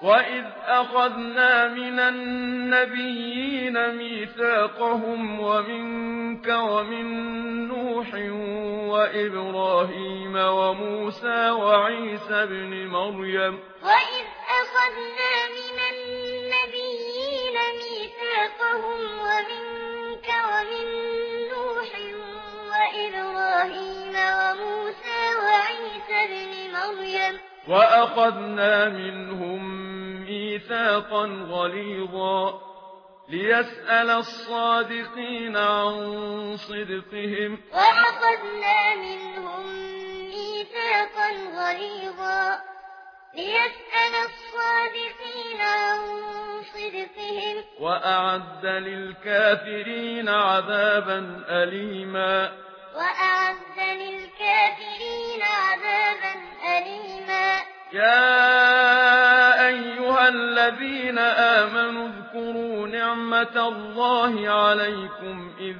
وإذ أخذنا من النبيين ميثاقهم ومنك ومن نوح وإبراهيم وموسى وعيسى ابن مريم وإذ أخذنا من النبيين ميثاقهم ومنك ومن نوح وإبراهيم وموسى وعيسى ابن مريم وأخذنا منهم ميثاقا غليظا ليسأل الصادقين عن صدقهم وأخذنا منهم ميثاقا غليظا ليسأل الصادقين عن صدقهم وأعد للكافرين عذابا أليما وأعد للكافرين عذابا أليما يا أيها الذين آمنوا اذكروا نعمة الله عليكم إذ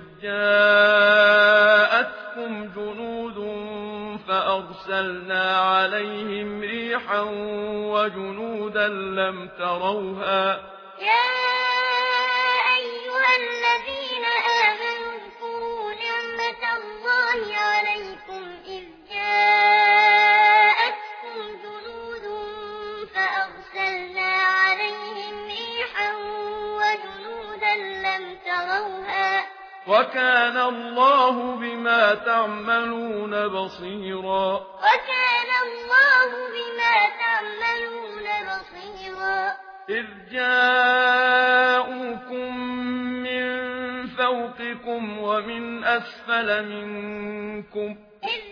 جاءتكم جنود فأرسلنا عليهم ريحا وجنودا لم تروها يا أيها الذين آمنوا اذكروا نعمة الله عليكم إذ جاءتكم جنود فأرسلنا عليهم ريحا وجنودا لم تروها وكان الله بما تعملون بصيرا وكان الله بما تعملون بصيرا إذ جاءوكم من فوقكم ومن أسفل منكم إذ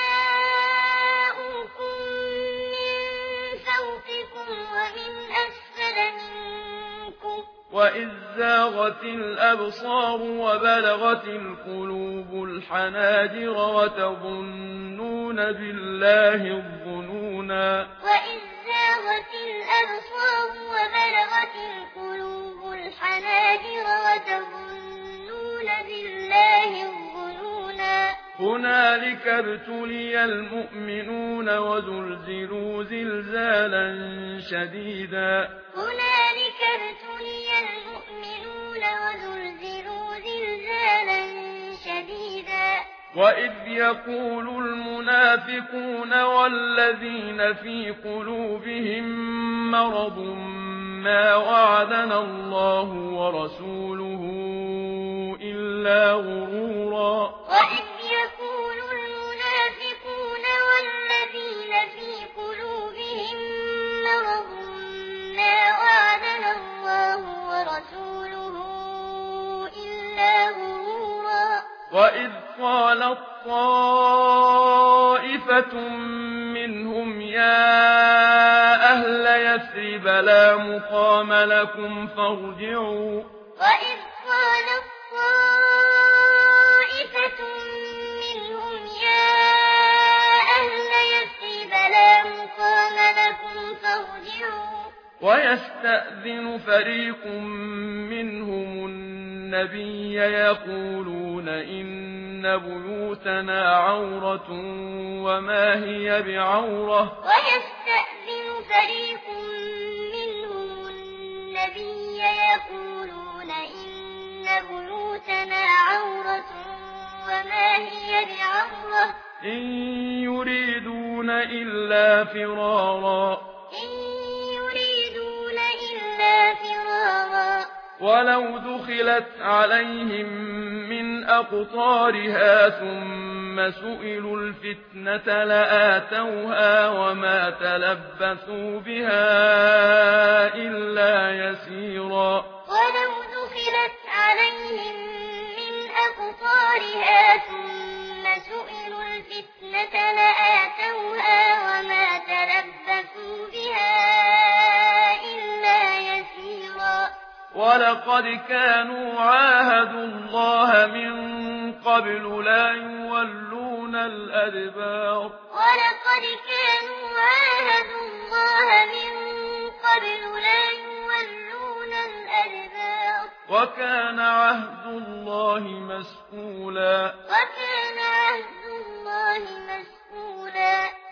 جاءوكم من فوقكم ومن أسفل منكم وإذ زاغت الأبصار وبلغت القلوب الحناجر وتظنون بالله الظنونا وإذ زاغت الأبصار وبلغت القلوب الحناجر وتظنون بالله الظنونا هنالك ابتلي المؤمنون وزلزلوا زلزالا شديدا هنالك ابتلي المؤمنون وزلزلوا زلزالا شديدا وإذ يقول المنافقون والذين في قلوبهم مرض ما وعدنا الله ورسوله إلا غرورا وإذ يقول المنافقون والذين في قلوبهم مرض ما وعدنا الله ورسوله إلا غرورا وإذ قالت طائفة منهم يا أهل يثرب لا مقام لكم فارجعوا وإذ قالت طائفة منهم يا أهل يثرب لا مقام لكم فارجعوا ويستأذن فريق منهم النبي يقولون إن بيوتنا عورة وما هي بعورة ويستأذن فريق منهم النبي يقولون إن بيوتنا عورة وما هي بعورة إن يريدون إلا فرارا إن يريدون إلا فرارا ولو دخلت عليهم من أقطارها ثم سئلوا الفتنة لآتوها وما تلبثوا بها إلا يسيرا ولو دخلت عليهم من أقطارها ثم سئلوا الفتنة لآتوها وما تلبثوا بها إلا يسيرا ولقد كانوا عاهدوا الله من قبل لا يولون الأدبار ولقد كانوا عاهدوا الله من قبل لا يولون الأدبار وكان عهد الله مسئولا وكان